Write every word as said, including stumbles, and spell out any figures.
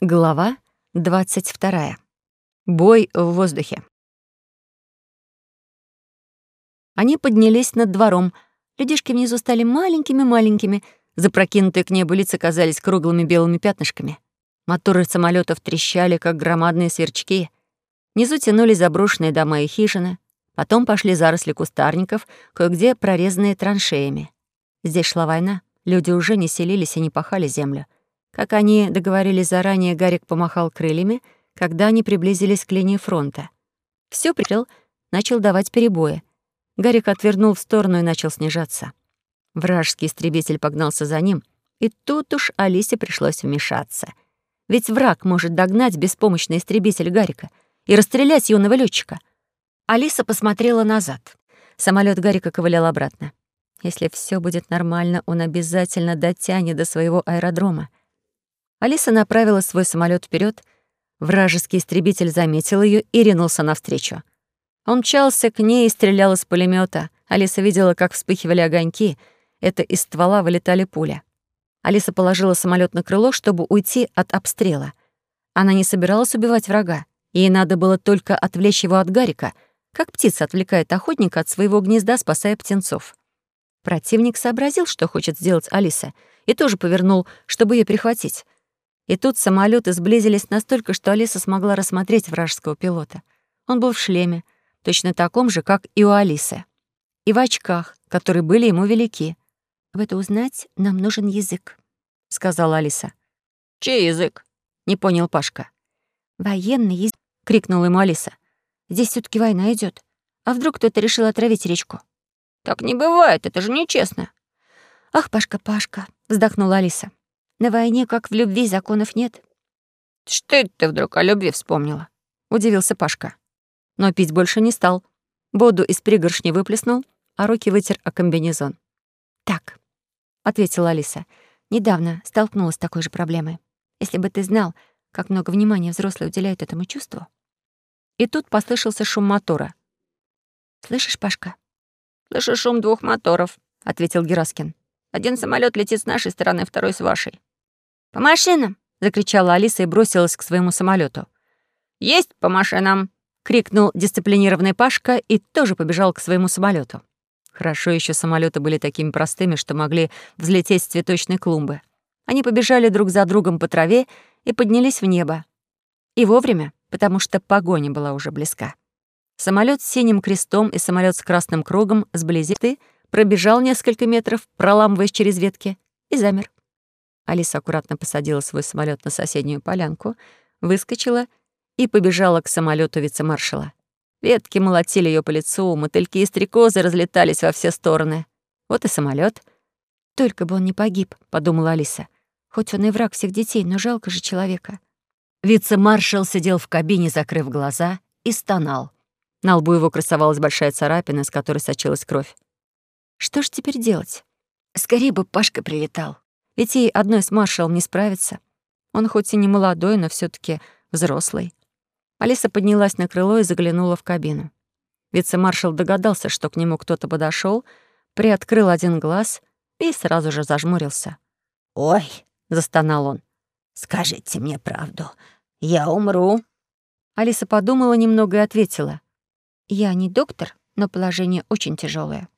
Глава двадцать вторая. Бой в воздухе. Они поднялись над двором. Людишки внизу стали маленькими-маленькими. Запрокинутые к небу лица казались круглыми белыми пятнышками. Моторы самолетов трещали, как громадные сверчки. Внизу тянулись заброшенные дома и хижины. Потом пошли заросли кустарников, кое-где прорезанные траншеями. Здесь шла война. Люди уже не селились и не пахали землю. Как они договорились заранее, Гарик помахал крыльями, когда они приблизились к линии фронта. Всё прикрыл, начал давать перебои. Гарик отвернул в сторону и начал снижаться. Вражеский истребитель погнался за ним, и тут уж Алисе пришлось вмешаться. Ведь враг может догнать беспомощный истребитель Гарика и расстрелять юного лётчика. Алиса посмотрела назад. Самолёт Гарика ковылял обратно. Если всё будет нормально, он обязательно дотянет до своего аэродрома. Алиса направила свой самолёт вперёд. Вражеский истребитель заметил её и ринулся навстречу. Он мчался к ней и стрелял из пулемёта. Алиса видела, как вспыхивали огоньки. Это из ствола вылетали пули. Алиса положила самолёт на крыло, чтобы уйти от обстрела. Она не собиралась убивать врага. Ей надо было только отвлечь его от Гарика, как птица отвлекает охотника от своего гнезда, спасая птенцов. Противник сообразил, что хочет сделать Алиса, и тоже повернул, чтобы её перехватить. И тут самолёты сблизились настолько, что Алиса смогла рассмотреть вражеского пилота. Он был в шлеме, точно таком же, как и у Алисы, и в очках, которые были ему велики. «Об это узнать нам нужен язык», — сказала Алиса. «Чей язык?» — не понял Пашка. «Военный язык», — крикнула ему Алиса. «Здесь всё-таки война идёт. А вдруг кто-то решил отравить речку?» «Так не бывает, это же нечестно». «Ах, Пашка, Пашка», — вздохнула Алиса. «На войне, как в любви, законов нет». «Что это ты вдруг о любви вспомнила?» — удивился Пашка. Но пить больше не стал. Воду из пригоршни выплеснул, а руки вытер о комбинезон. «Так», — ответила Алиса, — «недавно столкнулась с такой же проблемой. Если бы ты знал, как много внимания взрослые уделяют этому чувству». И тут послышался шум мотора. «Слышишь, Пашка?» «Слышу шум двух моторов», — ответил Гераскин. «Один самолёт летит с нашей стороны, второй — с вашей». «По машинам!» — закричала Алиса и бросилась к своему самолёту. «Есть по машинам!» — крикнул дисциплинированный Пашка и тоже побежал к своему самолёту. Хорошо ещё самолёты были такими простыми, что могли взлететь с цветочной клумбы. Они побежали друг за другом по траве и поднялись в небо. И вовремя, потому что погоня была уже близка. Самолёт с синим крестом и самолёт с красным кругом сблизи пробежал несколько метров, проламываясь через ветки, и замер. Алиса аккуратно посадила свой самолёт на соседнюю полянку, выскочила и побежала к самолёту вице-маршала. Ветки молотили её по лицу, мотыльки и стрекозы разлетались во все стороны. Вот и самолёт. «Только бы он не погиб», — подумала Алиса. «Хоть он и враг всех детей, но жалко же человека». Вице-маршал сидел в кабине, закрыв глаза, и стонал. На лбу его красовалась большая царапина, из которой сочилась кровь. Что ж теперь делать? Скорее бы Пашка прилетал. Ведь ей одной с маршалом не справиться. Он хоть и не молодой, но все таки взрослый. Алиса поднялась на крыло и заглянула в кабину. Вице-маршал догадался, что к нему кто-то подошел, приоткрыл один глаз и сразу же зажмурился. «Ой», — застонал он, — «скажите мне правду, я умру». Алиса подумала немного и ответила. «Я не доктор, но положение очень тяжелое.